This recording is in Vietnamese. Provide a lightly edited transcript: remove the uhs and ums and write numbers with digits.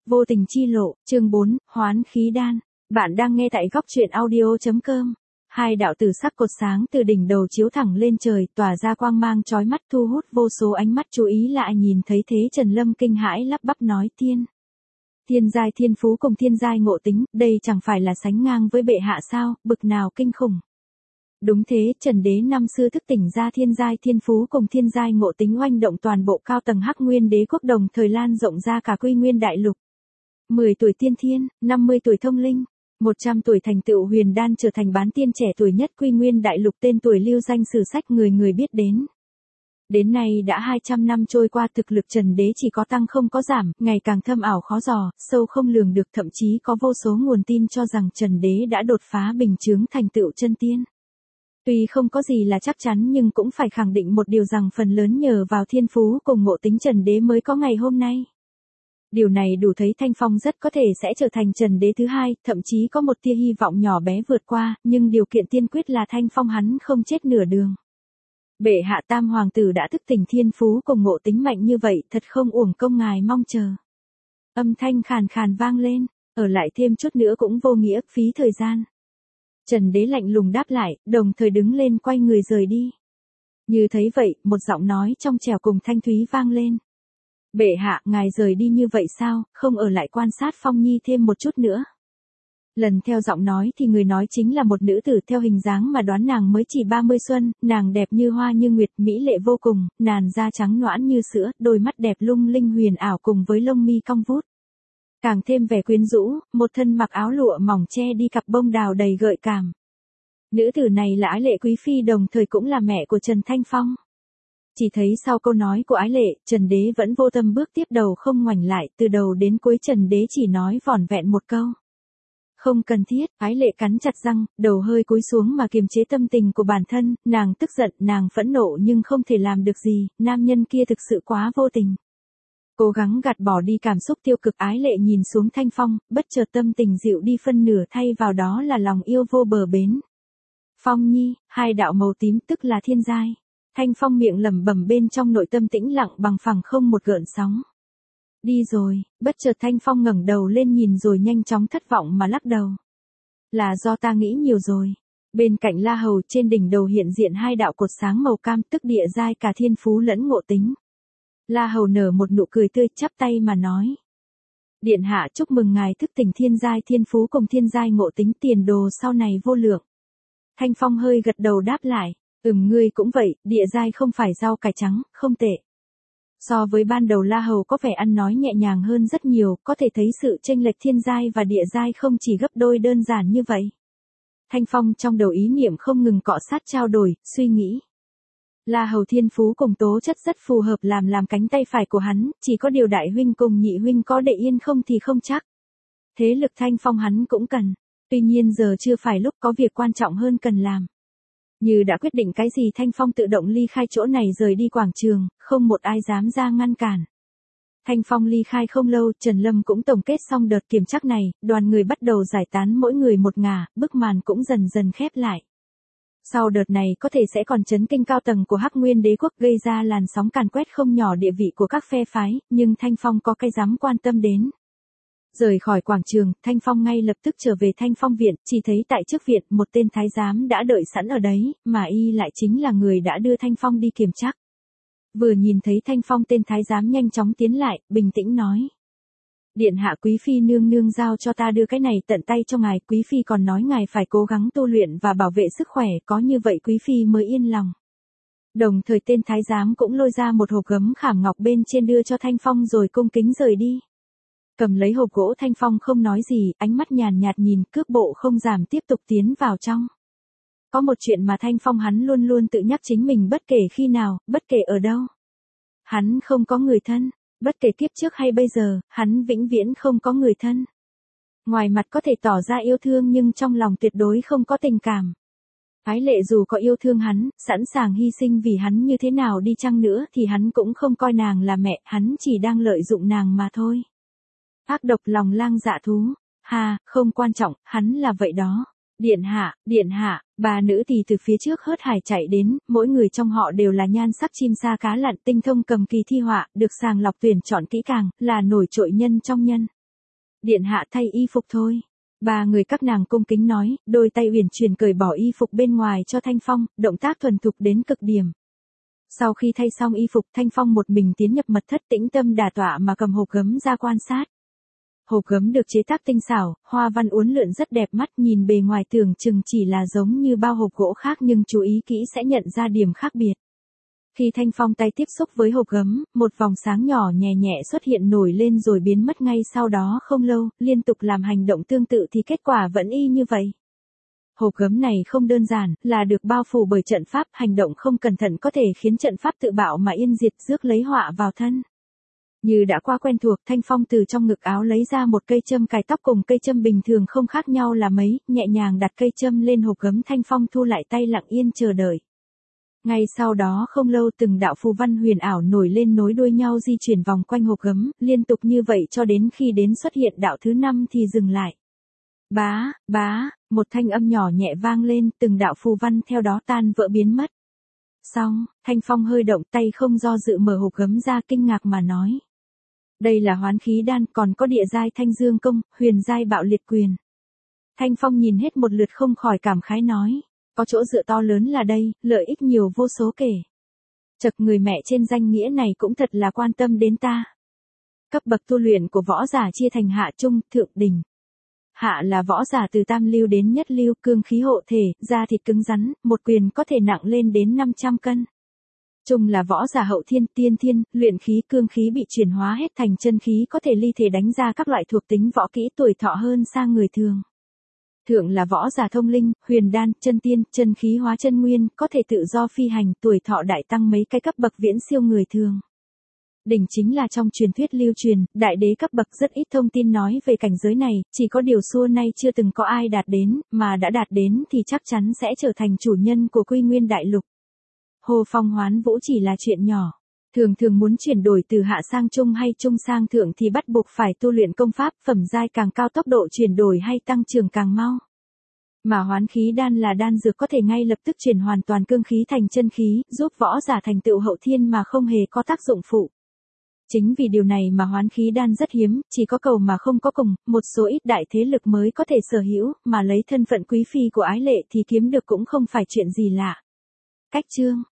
Vô tình chi lộ, chương 4, hoán khí đan. Bạn đang nghe tại góc truyện audio.com. Hai đạo tử sắc cột sáng từ đỉnh đầu chiếu thẳng lên trời, tỏa ra quang mang chói mắt thu hút vô số ánh mắt chú ý lại. Nhìn thấy thế Trần Lâm kinh hãi lắp bắp nói: Thiên giai thiên phú cùng thiên giai ngộ tính, đây chẳng phải là sánh ngang với bệ hạ sao, bực nào kinh khủng. Đúng thế, Trần Đế năm xưa thức tỉnh ra thiên giai thiên phú cùng thiên giai ngộ tính oanh động toàn bộ cao tầng Hắc Nguyên Đế quốc, đồng thời lan rộng ra cả Quy Nguyên đại lục. 10 tuổi tiên thiên, 50 tuổi thông linh, 100 tuổi thành tựu huyền đan, trở thành bán tiên trẻ tuổi nhất Quy Nguyên đại lục, tên tuổi lưu danh sử sách, người người biết đến. Đến nay đã 200 năm trôi qua, thực lực Trần Đế chỉ có tăng không có giảm, ngày càng thâm ảo khó dò, sâu không lường được, thậm chí có vô số nguồn tin cho rằng Trần Đế đã đột phá bình chướng thành tựu chân tiên. Tuy không có gì là chắc chắn nhưng cũng phải khẳng định một điều rằng phần lớn nhờ vào thiên phú cùng ngộ tính Trần Đế mới có ngày hôm nay. Điều này đủ thấy Thanh Phong rất có thể sẽ trở thành Trần Đế thứ hai, thậm chí có một tia hy vọng nhỏ bé vượt qua, nhưng điều kiện tiên quyết là Thanh Phong hắn không chết nửa đường. Bệ hạ Tam hoàng tử đã thức tỉnh thiên phú cùng ngộ tính mạnh như vậy, thật không uổng công ngài mong chờ. Âm thanh khàn khàn vang lên, ở lại thêm chút nữa cũng vô nghĩa, phí thời gian. Trần Đế lạnh lùng đáp lại, đồng thời đứng lên quay người rời đi. Như thấy vậy, một giọng nói trong trẻo cùng thanh thúy vang lên. Bệ hạ, ngài rời đi như vậy sao, không ở lại quan sát Phong Nhi thêm một chút nữa. Lần theo giọng nói thì người nói chính là một nữ tử, theo hình dáng mà đoán nàng mới chỉ 30 xuân, nàng đẹp như hoa như nguyệt, mỹ lệ vô cùng, làn da trắng nõn như sữa, đôi mắt đẹp lung linh huyền ảo cùng với lông mi cong vút. Càng thêm vẻ quyến rũ, một thân mặc áo lụa mỏng che đi cặp bông đào đầy gợi cảm. Nữ tử này là Ái Lệ quý phi, đồng thời cũng là mẹ của Trần Thanh Phong. Chỉ thấy sau câu nói của Ái Lệ, Trần Đế vẫn vô tâm bước tiếp, đầu không ngoảnh lại, từ đầu đến cuối Trần Đế chỉ nói vỏn vẹn một câu. Không cần thiết. Ái Lệ cắn chặt răng, đầu hơi cúi xuống mà kiềm chế tâm tình của bản thân, nàng tức giận, nàng phẫn nộ nhưng không thể làm được gì, nam nhân kia thực sự quá vô tình. Cố gắng gạt bỏ đi cảm xúc tiêu cực, Ái Lệ nhìn xuống Thanh Phong, bất chợt tâm tình dịu đi phân nửa, thay vào đó là lòng yêu vô bờ bến. Phong Nhi, hai đạo màu tím tức là thiên giai. Thanh Phong miệng lẩm bẩm, bên trong nội tâm tĩnh lặng bằng phẳng không một gợn sóng. Đi rồi. Bất chợt Thanh Phong ngẩng đầu lên nhìn rồi nhanh chóng thất vọng mà lắc đầu. Là do ta nghĩ nhiều rồi. Bên cạnh La Hầu, trên đỉnh đầu hiện diện hai đạo cột sáng màu cam, tức địa giai cả thiên phú lẫn ngộ tính. La Hầu nở một nụ cười tươi, chắp tay mà nói. Điện hạ chúc mừng ngài thức tỉnh thiên giai thiên phú cùng thiên giai ngộ tính, tiền đồ sau này vô lượng. Thanh Phong hơi gật đầu đáp lại. Ngươi cũng vậy, địa giai không phải rau cải trắng, không tệ. So với ban đầu La Hầu có vẻ ăn nói nhẹ nhàng hơn rất nhiều, có thể thấy sự chênh lệch thiên giai và địa giai không chỉ gấp đôi đơn giản như vậy. Thanh Phong trong đầu ý niệm không ngừng cọ sát trao đổi, suy nghĩ. La Hầu thiên phú cùng tố chất rất phù hợp làm cánh tay phải của hắn, chỉ có điều đại huynh cùng nhị huynh có để yên không thì không chắc. Thế lực Thanh Phong hắn cũng cần, tuy nhiên giờ chưa phải lúc, có việc quan trọng hơn cần làm. Như đã quyết định cái gì, Thanh Phong tự động ly khai chỗ này rời đi quảng trường, không một ai dám ra ngăn cản. Thanh Phong ly khai không lâu, Trần Lâm cũng tổng kết xong đợt kiểm tra này, đoàn người bắt đầu giải tán mỗi người một ngả, bức màn cũng dần dần khép lại. Sau đợt này có thể sẽ còn chấn kinh cao tầng của Hắc Nguyên Đế quốc, gây ra làn sóng càn quét không nhỏ địa vị của các phe phái, nhưng Thanh Phong có cái dám quan tâm đến. Rời khỏi quảng trường, Thanh Phong ngay lập tức trở về Thanh Phong viện, chỉ thấy tại trước viện một tên thái giám đã đợi sẵn ở đấy, mà y lại chính là người đã đưa Thanh Phong đi kiểm tra. Vừa nhìn thấy Thanh Phong, tên thái giám nhanh chóng tiến lại, bình tĩnh nói. Điện hạ, quý phi nương nương giao cho ta đưa cái này tận tay cho ngài, quý phi còn nói ngài phải cố gắng tu luyện và bảo vệ sức khỏe, có như vậy quý phi mới yên lòng. Đồng thời tên thái giám cũng lôi ra một hộp gấm khảm ngọc bên trên đưa cho Thanh Phong rồi cung kính rời đi. Cầm lấy hộp gỗ, Thanh Phong không nói gì, ánh mắt nhàn nhạt nhìn, cước bộ không giảm tiếp tục tiến vào trong. Có một chuyện mà Thanh Phong hắn luôn luôn tự nhắc chính mình, bất kể khi nào, bất kể ở đâu. Hắn không có người thân, bất kể kiếp trước hay bây giờ, hắn vĩnh viễn không có người thân. Ngoài mặt có thể tỏ ra yêu thương nhưng trong lòng tuyệt đối không có tình cảm. Ái Lệ dù có yêu thương hắn, sẵn sàng hy sinh vì hắn như thế nào đi chăng nữa thì hắn cũng không coi nàng là mẹ, hắn chỉ đang lợi dụng nàng mà thôi. Ác độc lòng lang dạ thú. Không quan trọng, hắn là vậy đó. Điện hạ, ba nữ thì từ phía trước hớt hải chạy đến, mỗi người trong họ đều là nhan sắc chim sa cá lặn, tinh thông cầm kỳ thi họa, được sàng lọc tuyển chọn kỹ càng, là nổi trội nhân trong nhân. Điện hạ thay y phục thôi. Ba người các nàng cung kính nói, đôi tay uyển chuyển cởi bỏ y phục bên ngoài cho Thanh Phong, động tác thuần thục đến cực điểm. Sau khi thay xong y phục, Thanh Phong một mình tiến nhập mật thất tĩnh tâm đả tọa mà cầm hộp gấm ra quan sát. Hộp gấm được chế tác tinh xảo, hoa văn uốn lượn rất đẹp mắt, nhìn bề ngoài tưởng chừng chỉ là giống như bao hộp gỗ khác nhưng chú ý kỹ sẽ nhận ra điểm khác biệt. Khi Thanh Phong tay tiếp xúc với hộp gấm, một vòng sáng nhỏ nhẹ nhẹ xuất hiện nổi lên rồi biến mất ngay sau đó không lâu, liên tục làm hành động tương tự thì kết quả vẫn y như vậy. Hộp gấm này không đơn giản, là được bao phủ bởi trận pháp, hành động không cẩn thận có thể khiến trận pháp tự bạo mà yên diệt, rước lấy họa vào thân. Như đã qua quen thuộc, Thanh Phong từ trong ngực áo lấy ra một cây châm cài tóc cùng cây châm bình thường không khác nhau là mấy, nhẹ nhàng đặt cây châm lên hộp gấm, Thanh Phong thu lại tay lặng yên chờ đợi. Ngay sau đó không lâu từng đạo phù văn huyền ảo nổi lên nối đuôi nhau di chuyển vòng quanh hộp gấm, liên tục như vậy cho đến khi đến xuất hiện đạo thứ 5 thì dừng lại. Bá, bá, một thanh âm nhỏ nhẹ vang lên, từng đạo phù văn theo đó tan vỡ biến mất. Xong, Thanh Phong hơi động, tay không do dự mở hộp gấm ra, kinh ngạc mà nói. Đây là hoán khí đan, còn có địa giai thanh dương công, huyền giai bạo liệt quyền. Thanh Phong nhìn hết một lượt không khỏi cảm khái nói. Có chỗ dựa to lớn là đây, lợi ích nhiều vô số kể. Chật, người mẹ trên danh nghĩa này cũng thật là quan tâm đến ta. Cấp bậc tu luyện của võ giả chia thành hạ, trung, thượng, đỉnh. Hạ là võ giả từ tam lưu đến nhất lưu, cương khí hộ thể, da thịt cứng rắn, một quyền có thể nặng lên đến 500 cân. Trung là võ giả hậu thiên, tiên thiên, luyện khí, cương khí bị chuyển hóa hết thành chân khí, có thể ly thể đánh ra các loại thuộc tính võ kỹ, tuổi thọ hơn xa người thường. Thượng là võ giả thông linh, huyền đan, chân tiên, chân khí hóa chân nguyên, có thể tự do phi hành, tuổi thọ đại tăng mấy cái cấp bậc, viễn siêu người thường. Đỉnh chính là trong truyền thuyết lưu truyền, đại đế cấp bậc, rất ít thông tin nói về cảnh giới này, chỉ có điều xưa nay chưa từng có ai đạt đến, mà đã đạt đến thì chắc chắn sẽ trở thành chủ nhân của Quy Nguyên đại lục. Hồ phong hoán vũ chỉ là chuyện nhỏ. Thường thường muốn chuyển đổi từ hạ sang trung hay trung sang thượng thì bắt buộc phải tu luyện công pháp, phẩm giai càng cao tốc độ chuyển đổi hay tăng trưởng càng mau. Mà hoán khí đan là đan dược có thể ngay lập tức chuyển hoàn toàn cương khí thành chân khí, giúp võ giả thành tựu hậu thiên mà không hề có tác dụng phụ. Chính vì điều này mà hoán khí đan rất hiếm, chỉ có cầu mà không có cùng, một số ít đại thế lực mới có thể sở hữu, mà lấy thân phận quý phi của ái lệ thì kiếm được cũng không phải chuyện gì lạ. Cách chương